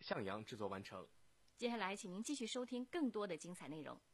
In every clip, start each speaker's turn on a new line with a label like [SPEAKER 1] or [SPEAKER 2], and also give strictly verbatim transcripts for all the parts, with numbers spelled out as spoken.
[SPEAKER 1] 向阳制作完成。
[SPEAKER 2] 接下来请您继续收听更多的精彩内容。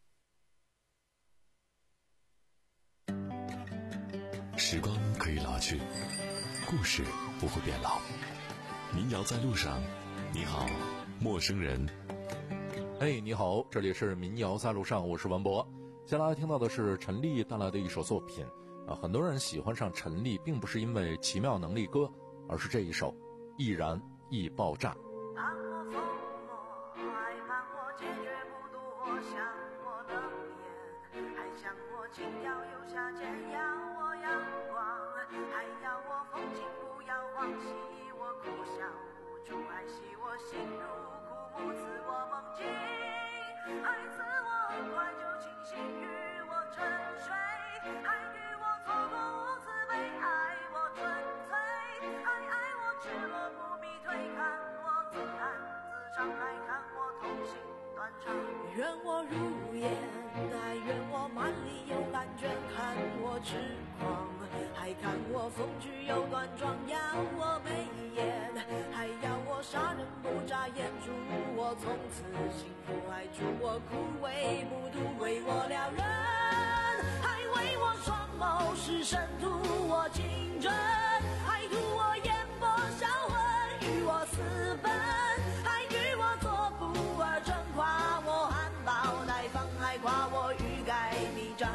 [SPEAKER 3] 时光可以老去，故事不会变老。民谣在路上，你好，陌生人。
[SPEAKER 4] 哎，你好，这里是民谣在路上，我是文博。接下来听到的是陈粒带来的一首作品啊，很多人喜欢上陈粒，并不是因为奇妙能力歌，而是这一首《易燃易爆炸》。
[SPEAKER 5] 怕我疯魔，害怕我解决不渡，我想我能演，还想我轻佻又下贱，要我阳光，还要我风景不要忘记，我哭笑无助，还系我心如枯木，赐我梦境，爱赐我快就清醒，与我沉睡，还与我错过无慈悲，爱我纯粹，爱爱我赤裸不必推看我自弹自唱，还看我痛心断肠，愿我如烟，但愿我满里有感觉，看我痴狂，还看我风趣又端庄，要我眉眼，还要我杀人不眨眼，祝我从此幸福，还祝我枯萎不渡，为我撩人，还为我双眸是深图我情真，还图我眼波销魂，与我私奔，还与我做不二真，夸我含苞待放，还夸我欲盖弥彰。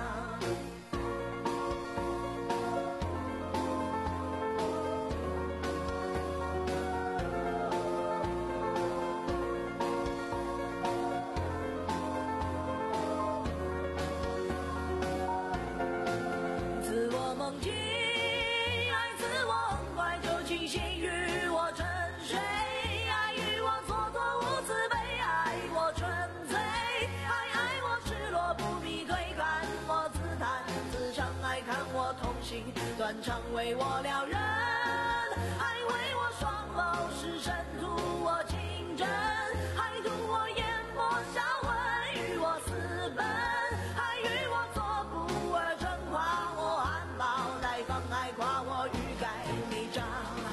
[SPEAKER 5] 断肠为我撩人，还为我双眸是深图我情真，还图我眼波销魂，与我私奔，还与我做不二真，夸我含苞待放，还夸我欲盖弥彰。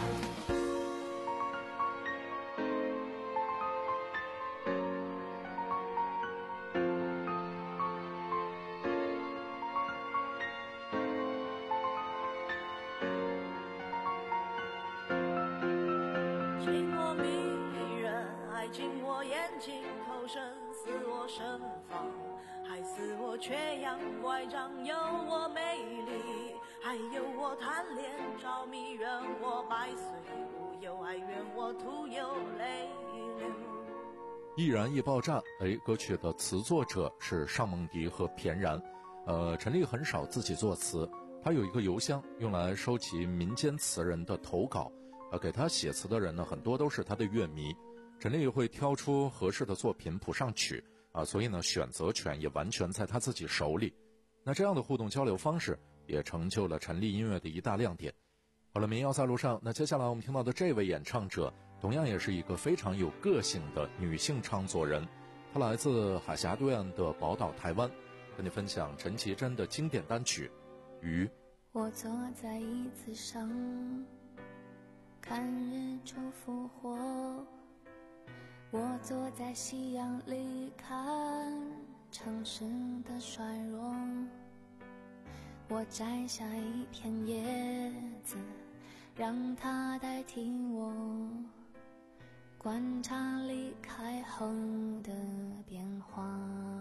[SPEAKER 5] 进我眼睛投身，似我身房，还似我缺氧乖张，有我美丽，还有我贪恋着迷，愿我百岁无忧，还愿我徒有泪流。
[SPEAKER 4] 易燃易爆炸，哎，歌曲的词作者是尚梦迪和田然。呃，陈粒很少自己作词，他有一个邮箱用来收集民间词人的投稿，呃，给他写词的人呢，很多都是他的乐迷。陈粒会挑出合适的作品谱上曲啊，所以呢，选择权也完全在他自己手里。那这样的互动交流方式也成就了陈粒音乐的一大亮点。好了，民谣在路上，那接下来我们听到的这位演唱者同样也是一个非常有个性的女性唱作人，她来自海峡对岸的宝岛台湾，跟你分享陈绮贞的经典单曲《鱼》。
[SPEAKER 6] 我坐在椅子上看日出复活，我坐在夕阳里看城市的衰弱，我摘下一片叶子让它代替我观察离开后的变化，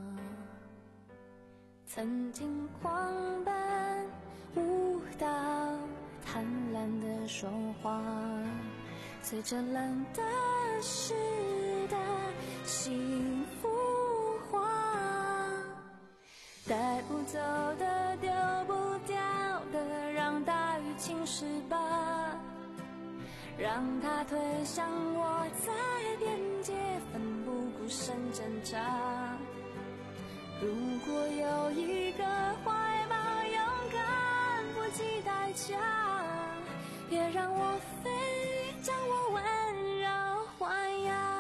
[SPEAKER 6] 曾经狂奔舞蹈贪婪的说话，随着冷的湿的幸福化，带不走的丢不掉的让大雨侵蚀吧，让它推向我在边界奋不顾身挣扎，如果有一个怀抱勇敢不计代价，别让我飞，将我温柔豢养。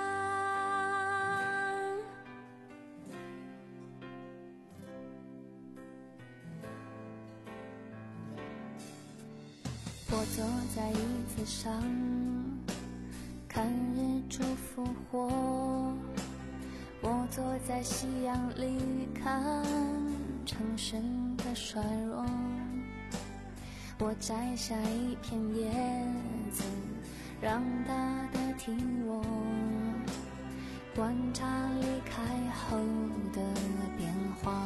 [SPEAKER 6] 我坐在椅子上看日出复活，我坐在夕阳里看城市的衰弱，我摘下一片叶子让它代替我，观察离开后的变化。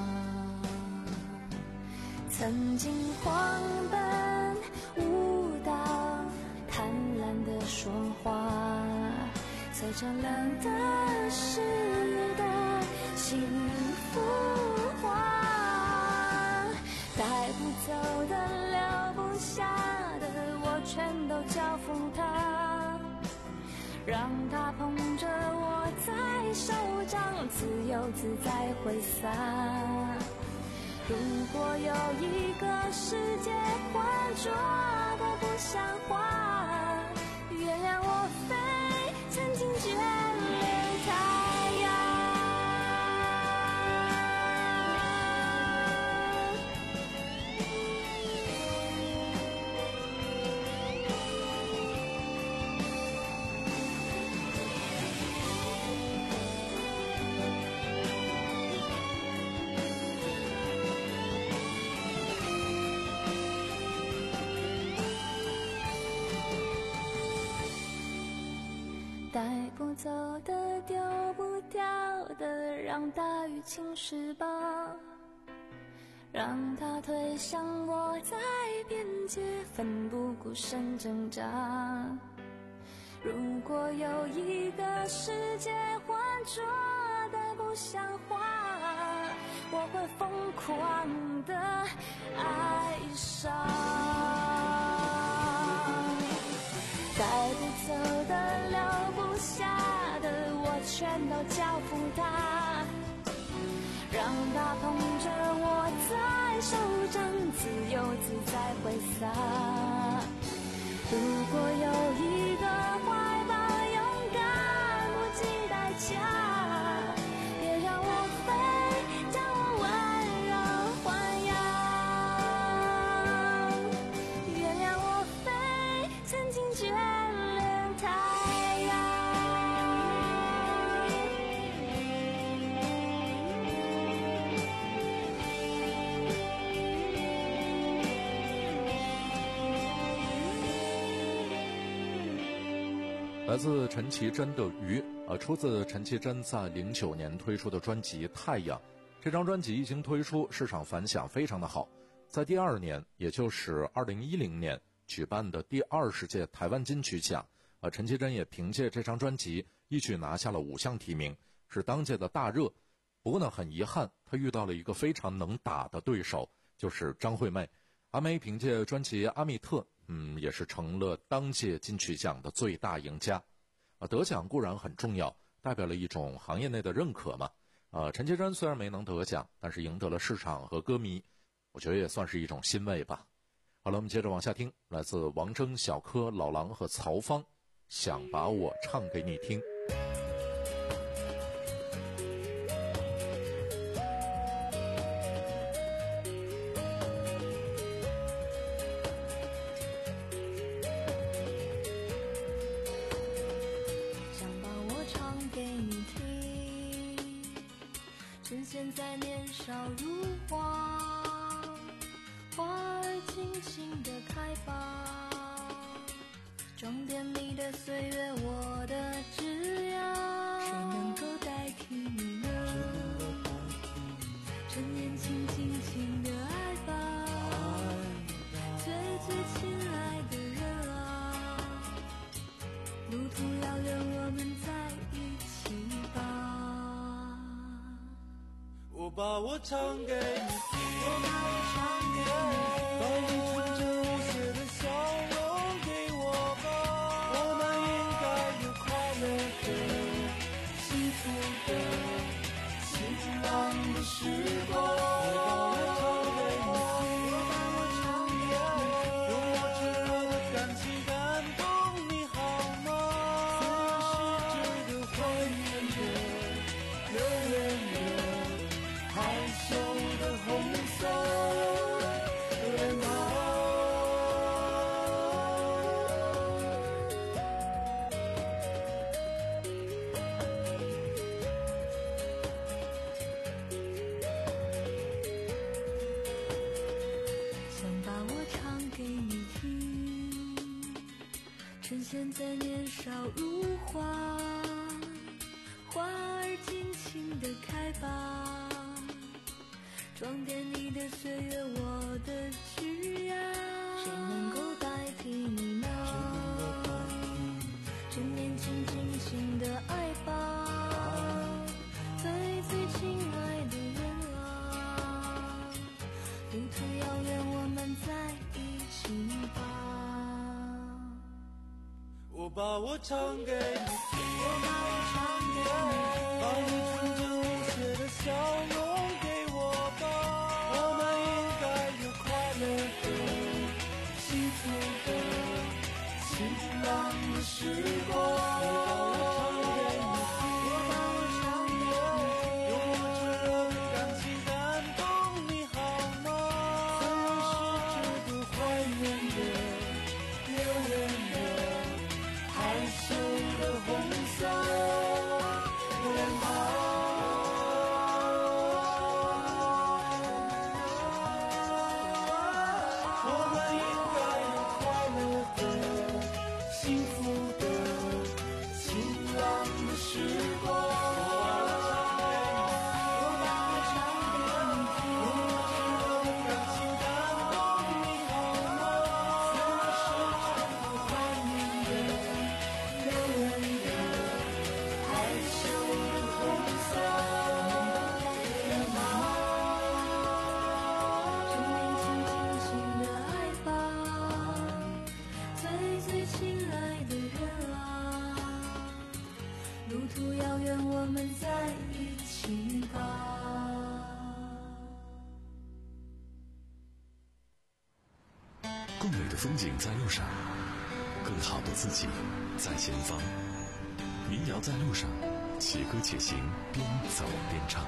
[SPEAKER 6] 曾经狂奔舞蹈，贪婪的说话，随着冷的湿的幸福化，带不走的留不下的我全都交付他，让他捧着我在手掌自由自在挥洒。如果有一个世界浑浊的不像话，原谅我飞，曾经眷恋太阳。带不走的丢不掉的，让大雨侵蚀吧，让它推向我在边界奋不顾身挣扎。如果有一个世界浑浊的不像话，我会疯狂的爱上。带不走的留不下的我全都交付他，让他捧着我在手掌自由自在挥洒。如果有一个怀抱勇敢不计代价，别让我飞，将我温柔豢养。原谅我飞，曾经眷恋太阳。
[SPEAKER 4] 来自陈绮贞的《鱼》啊，出自陈绮贞在零九年推出的专辑《太阳》。这张专辑一经推出，市场反响非常的好。在第二年，也就是二零一零年举办的第二十届台湾金曲奖，啊，陈绮贞也凭借这张专辑一举拿下了五项提名，是当届的大热。不过呢，很遗憾，她遇到了一个非常能打的对手，就是张惠妹。阿妹凭借专辑《阿密特》，嗯，也是成了当届金曲奖的最大赢家。啊，得奖固然很重要，代表了一种行业内的认可嘛。啊，陈绮贞虽然没能得奖，但是赢得了市场和歌迷，我觉得也算是一种欣慰吧。好了，我们接着往下听，来自王铮、小柯、老狼和曹芳，想把我唱给你听。
[SPEAKER 6] 想把我唱给你听，趁现在年少如花，花儿尽情地开放，装点你的岁月，我的枝桠，谁能够代替你呢？趁年轻轻轻的爱吧，最最亲爱的人啊，路途遥远，我们在一起吧。
[SPEAKER 1] 我把我唱给你听，我把我唱给你听，把你纯真无邪的笑容给我吧，我们应该有快乐的、幸福的、晴朗的时光。我把我唱给你听，用我炙热的感情感动你好吗？虽然是这个怀念的、留恋的、害羞的红色，人啊。
[SPEAKER 6] 现在年少如花，花儿尽情地开吧，装点你的岁月，我的枝桠。谁能够代替你呢？就年轻尽情的爱吧，最最亲爱的人啊，路途遥远，我们在一起吧。
[SPEAKER 1] 我把我唱给你听，
[SPEAKER 6] 我把我唱给你听，
[SPEAKER 1] 把你纯真无邪的笑容给我吧。我们应该有快乐的、幸福的、晴朗的时光。我把我唱给你听，用我炙热的感情感动你好吗？虽然是这个怀念的、留恋的、害羞的红色脸庞。我们应该有快乐的、幸福的、晴朗的时光。我把我唱给你听，用我炙热的感情感动你好吗？虽然是这个怀念的、留恋的、害羞的红色脸庞。
[SPEAKER 6] 就年轻尽情的爱吧，最最亲爱的人啊，路途遥远，我们在一起吧。
[SPEAKER 3] 更美的风景在路上，更好的自己在前方。民谣在路上，且歌且行，边走边唱。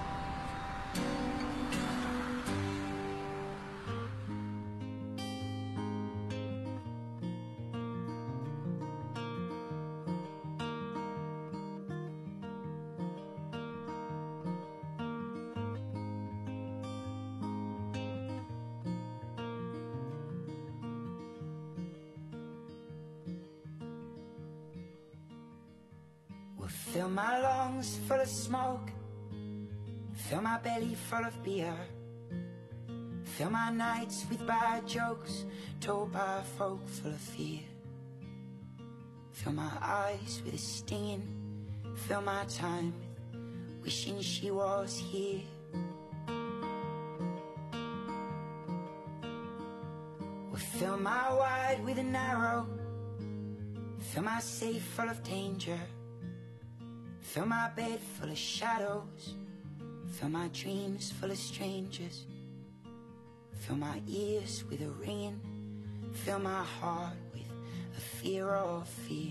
[SPEAKER 7] Fill my lungs full of smoke, fill my belly full of beer, fill my nights with bad jokes told by folk full of fear. Fill my eyes with a stinging, fill my time with wishing she was here. Well, fill my wide with a narrow, fill my safe full of danger, fill my bed full of shadows, fill my dreams full of strangers, fill my ears with a ringing, fill my heart with a fear of fear.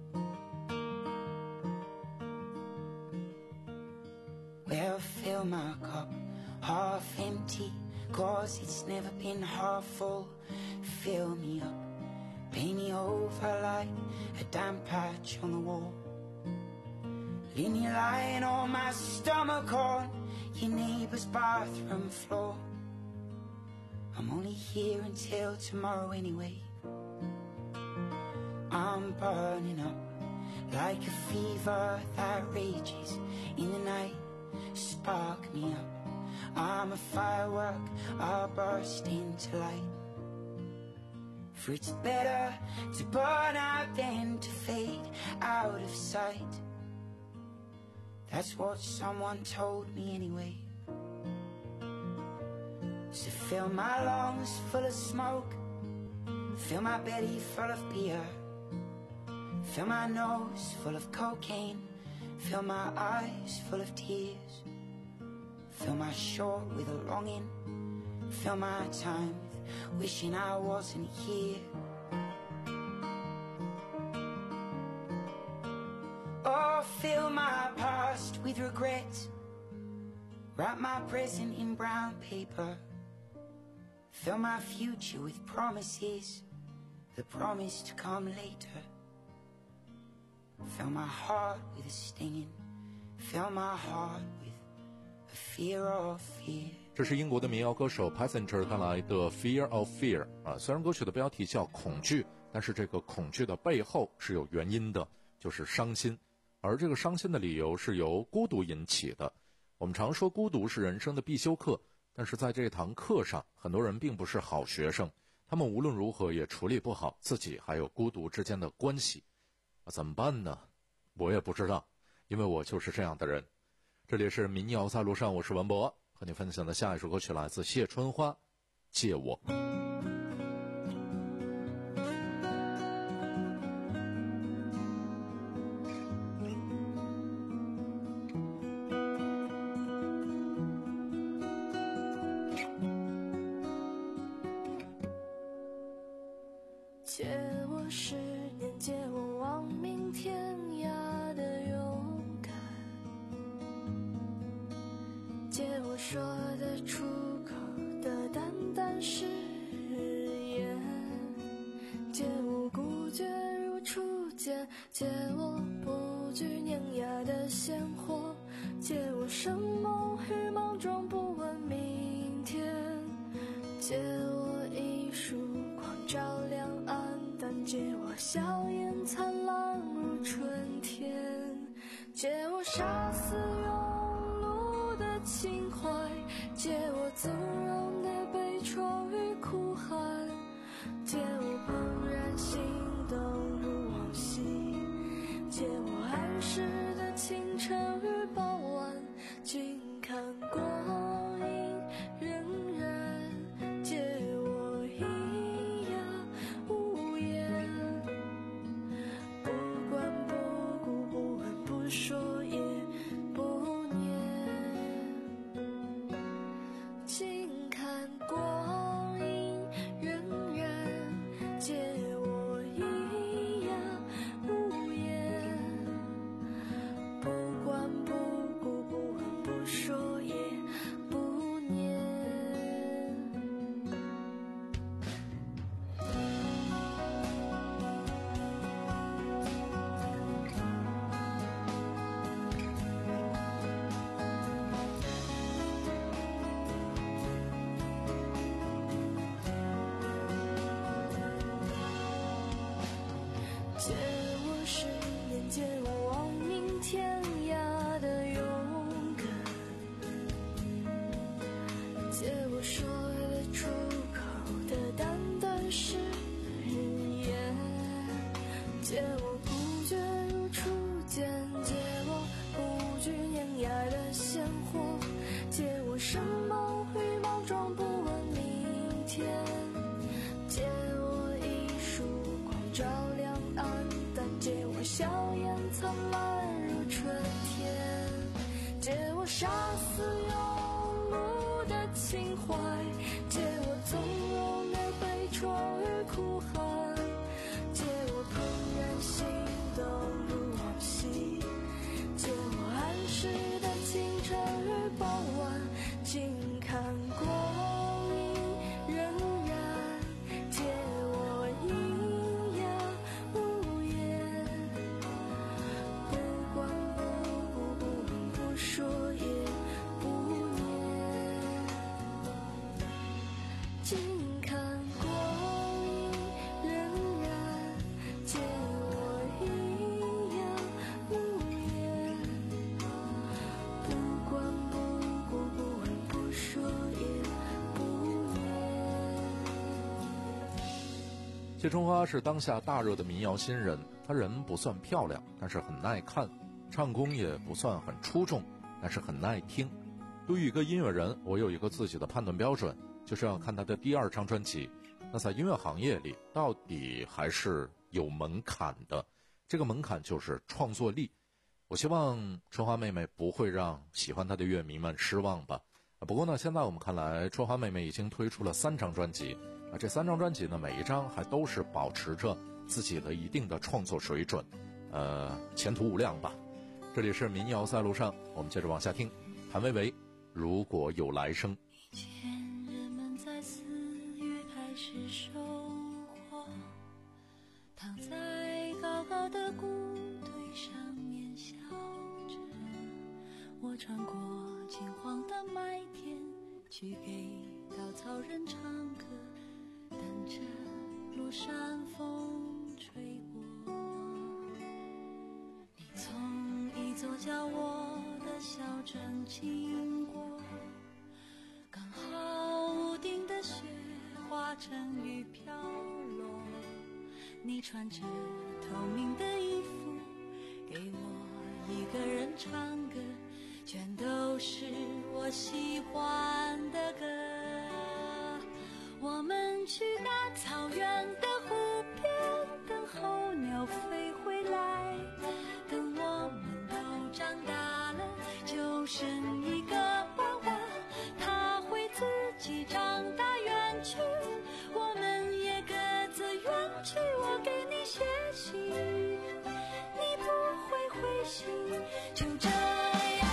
[SPEAKER 7] Well, fill my cup half empty, cause it's never been half full. Fill me up, paint me over like a damp patch on the wall. Leave me lying on my stomach on your neighbor's bathroom floor. I'm only here until tomorrow anyway. I'm burning up like a fever that rages in the night. Spark me up, I'm a firework, I'll burst into light. For it's better to burn out than to fade out of sight. That's what someone told me anyway. So fill my lungs full of smoke, fill my belly full of beer, fill my nose full of cocaine, fill my eyes full of tears, fill my short with a longing, fill my time with wishing I wasn't here. Oh, fill my past with regret, wrap my present in brown paper, fill my future with promises, the promise to come later. Fill my heart with a stinging, fill my heart with a fear of fear.
[SPEAKER 4] 这是英国的民谣歌手 Passenger 带来的 Fear of Fear 啊，虽然歌曲的标题叫恐惧， 但是这个恐惧的背后是有原因的，就是伤心。而这个伤心的理由是由孤独引起的。我们常说孤独是人生的必修课，但是在这堂课上，很多人并不是好学生，他们无论如何也处理不好自己还有孤独之间的关系。怎么办呢？我也不知道，因为我就是这样的人。这里是民谣在路上，我是文博，和你分享的下一首歌曲来自谢春花，借我。
[SPEAKER 6] 借我十年，借我亡命天涯的勇敢，借我说得出口的淡淡誓言，借我孤绝如初见，借我不惧碾压的鲜活，借我生梦与莽撞不问明天，借我一束光照亮暗淡，借我笑颜灿烂如春天，借我杀死庸碌的情怀，借我纵容的悲怆与哭喊，借我怦然心动如往昔，借我安适的清晨与傍晚，静看光阴荏苒，借我咿呀无言，不管不顾不问不说也不念，静看光阴荏苒，借我咿呀无言，不管不顾不问不说也不念。借我十年，借我亡命天涯的勇敢，借我说得出口的淡淡誓言，借我孤绝如初见，借我不惧碾压的鲜活，借我生梦与莽撞不问明天，借我一束光照亮暗淡，借我笑颜灿烂如春天，借我杀死庸碌的情怀，借我纵容的悲怆与哭喊，借我怦然心动如往昔，借我安适的清晨与傍晚，静看光阴荏苒，借我咿呀无言，不管不顾不问不说也不念，静看光阴荏苒，借我咿呀无言，不管不顾不问不说也不念。
[SPEAKER 4] 谢春花是当下大热的民谣新人，她人不算漂亮，但是很耐看，唱功也不算很出众，但是很耐听。对于一个音乐人，我有一个自己的判断标准，就是要看他的第二张专辑。那在音乐行业里，到底还是有门槛的，这个门槛就是创作力。我希望春花妹妹不会让喜欢她的乐迷们失望吧。不过呢，现在我们看来，春花妹妹已经推出了三张专辑，啊，这三张专辑呢，每一张还都是保持着自己的一定的创作水准，呃，前途无量吧。这里是民谣在路上，我们接着往下听，谭维维，如果有来生。
[SPEAKER 6] 以前人们在四月开始收获，躺在高高的谷堆上面笑着，我穿过金黄的麦田，去给稻草人唱歌，等着落落山风吹过，你从一座叫我的小镇经过，刚好屋顶的雪化成雨飘落，你穿着透明的衣服给我一个人唱歌，全都是我喜欢的歌。我们去大草原的湖边，等候鸟飞回来，等我们都长大了，就剩一个娃娃，他会自己长大远去，我们也各自远去。我给你写信，你不会回信，就这样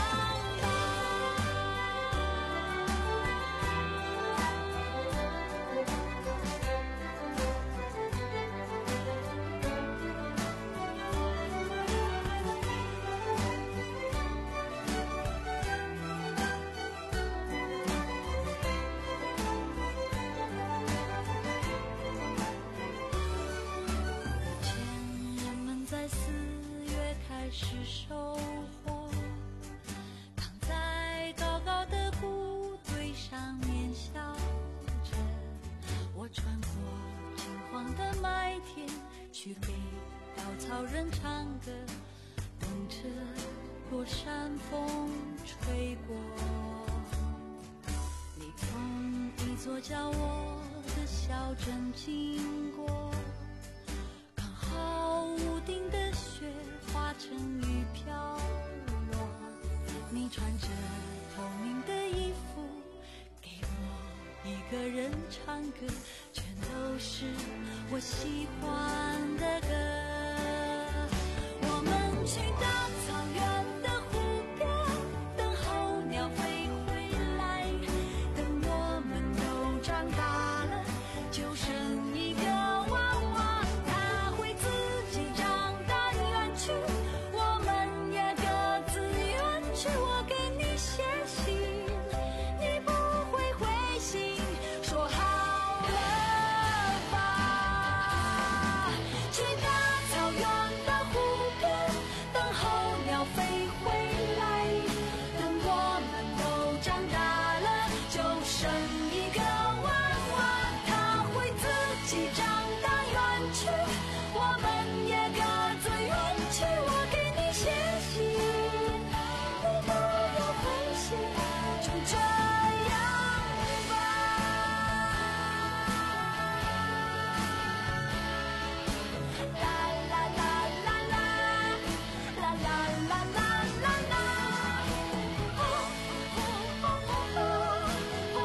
[SPEAKER 6] 是收获，躺在高高的谷堆上面笑着，我穿过金黄的麦田，去给稻草人唱歌，等着落山风吹过。你从一座叫我的小镇经过，刚好屋顶的雪化成雨飘落，你穿着透明的衣服给我一个人唱歌，全都是我喜欢的歌。我们去大草原的湖边，等候鸟飞回来，等我们都长大了，就剩一个娃娃，他会自己长大远去，我们也各自远去。我给你写信，你不会回信，说好了吧。去大草原的湖边，等候鸟飞回来，等我们都长大了，就剩一个娃娃，他会自己长大远去，我们也各自远去。我给你写信，你不要回信，就这样吧。啦啦啦啦啦，啦啦啦啦啦啦。哦哦哦哦哦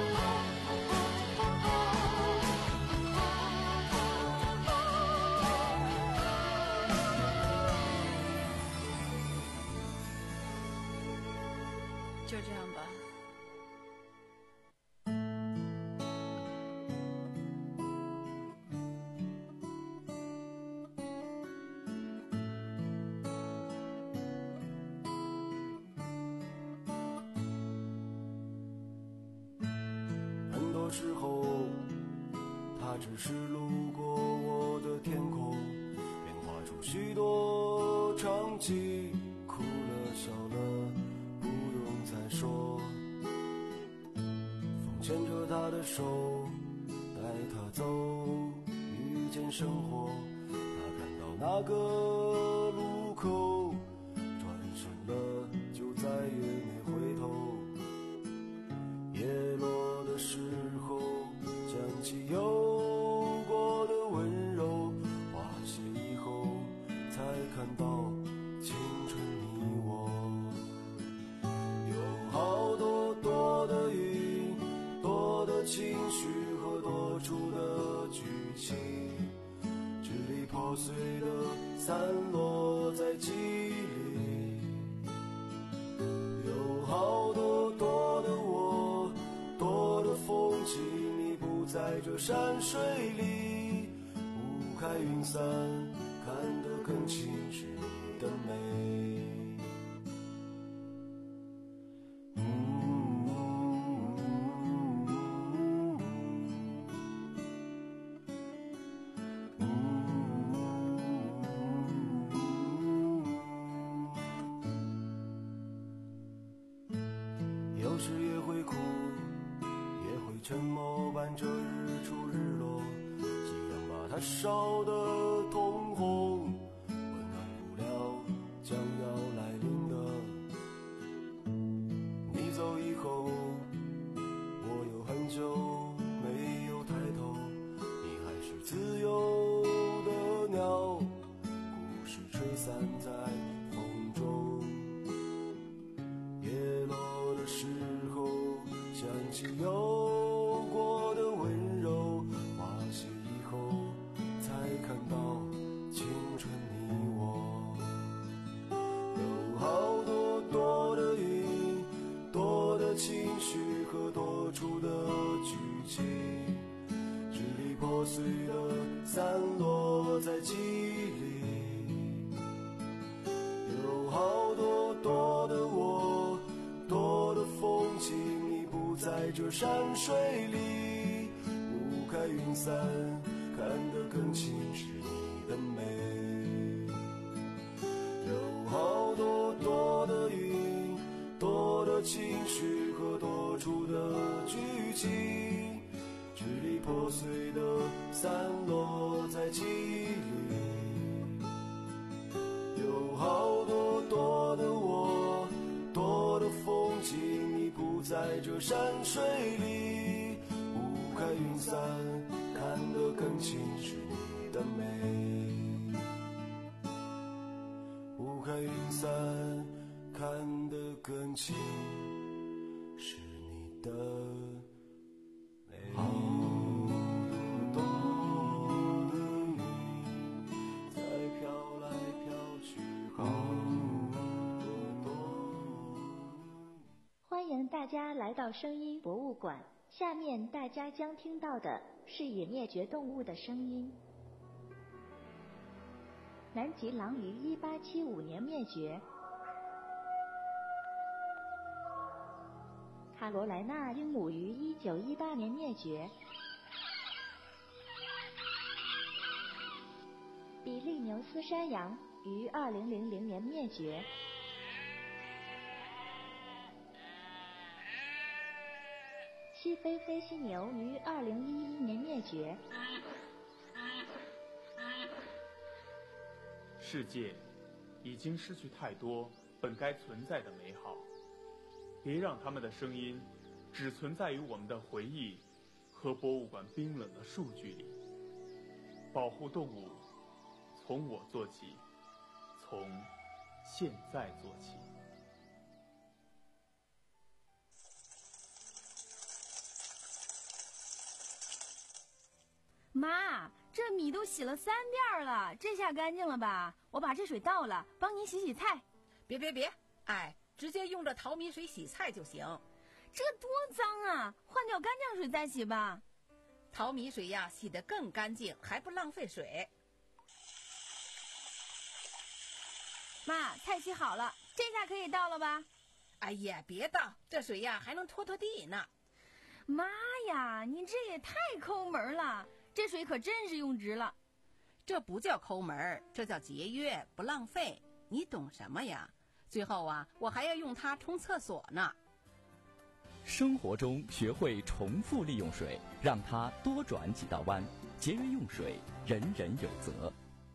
[SPEAKER 6] 就这样吧。
[SPEAKER 1] 很多时候，它只是路过我的天空，变化出许多场景，哭了笑了，不用再说。风牵着他的手，带他走，遇见生活。他看到那个路口，转身了，就再也没回头。叶落的时候，想起有过的温柔，花谢以后，才看到青春你我。有好多多的云，多的情绪和多出的剧情，支离破碎的散落在记忆里。有好多多的我，多的风景，你不在这山水里，雾开云散，看得更清是你的美。 时也会哭，也会沉默伴着日出日落，夕阳把它烧得通红，温暖不了将要来临的。你走以后，我有很久没有抬头，你还是自由的鸟，故事吹散在风中。叶落的时候，想起有过的温柔，花谢以后才看到青春你我。有好多多的云，多的情绪和多出的剧情，支离破碎的散落在记忆里。有好多多的我，多的风景，你不在这山水里，雾开云散，看得更清是你的美。有好多多的云，多的情绪和多出的剧情，支离破碎的散落在记忆里。有好多多的我，多的风景，你不在这山水里，雾开云散，看得更清是你的美。雾开云散，看得更清是你的美。好多的云在飘来飘去，好多。
[SPEAKER 8] 欢迎大家来到声音博物馆，下面大家将听到的是已灭绝动物的声音。南极狼于一八七五年灭绝，卡罗莱纳鹦鹉于一九一八年灭绝，比利牛斯山羊于二零零零年灭绝，西非飞犀牛于二零一一年灭绝。
[SPEAKER 9] 世界已经失去太多本该存在的美好，别让他们的声音只存在于我们的回忆和博物馆冰冷的数据里。保护动物，从我做起，从现在做起。
[SPEAKER 10] 妈，这米都洗了三遍了，这下干净了吧？我把这水倒了，帮你洗洗菜。
[SPEAKER 11] 别别别，哎，直接用这淘米水洗菜就行。
[SPEAKER 10] 这多脏啊，换掉干净水再洗吧。
[SPEAKER 11] 淘米水呀，洗得更干净，还不浪费水。
[SPEAKER 10] 妈，菜洗好了，这下可以倒了吧？
[SPEAKER 11] 哎呀，别倒，这水呀还能拖拖地呢。
[SPEAKER 10] 妈呀，你这也太抠门了，这水可真是用值了。
[SPEAKER 11] 这不叫抠门，这叫节约，不浪费。你懂什么呀？最后啊，我还要用它冲厕所呢。
[SPEAKER 12] 生活中学会重复利用水，让它多转几道弯，节约用水，人人有责。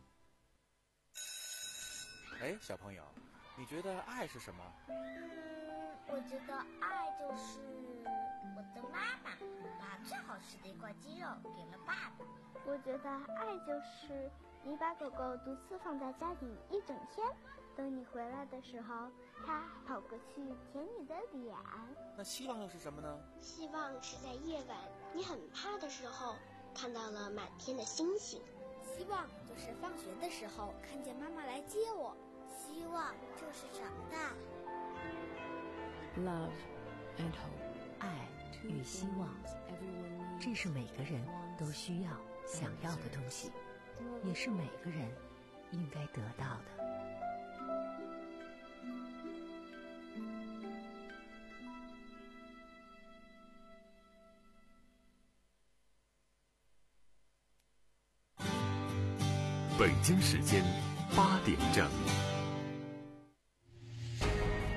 [SPEAKER 13] 哎，小朋友，你觉得爱是什么？
[SPEAKER 14] 嗯，我觉得爱就是我的妈妈把最好吃的一块鸡肉给了爸爸。
[SPEAKER 15] 我觉得爱就是你把狗狗独自放在家里一整天，等你回来的时候，它跑过去舔你的脸。
[SPEAKER 13] 那希望又是什么呢？
[SPEAKER 16] 希望是在夜晚你很怕的时候，看到了满天的星星。
[SPEAKER 17] 希望就是放学的时候看见妈妈来接我。
[SPEAKER 14] 希望就是长大。
[SPEAKER 18] Love and hope， 爱与希望，这是每个人都需要、想要的东西，也是每个人应该得到的。
[SPEAKER 3] 北京时间八点整。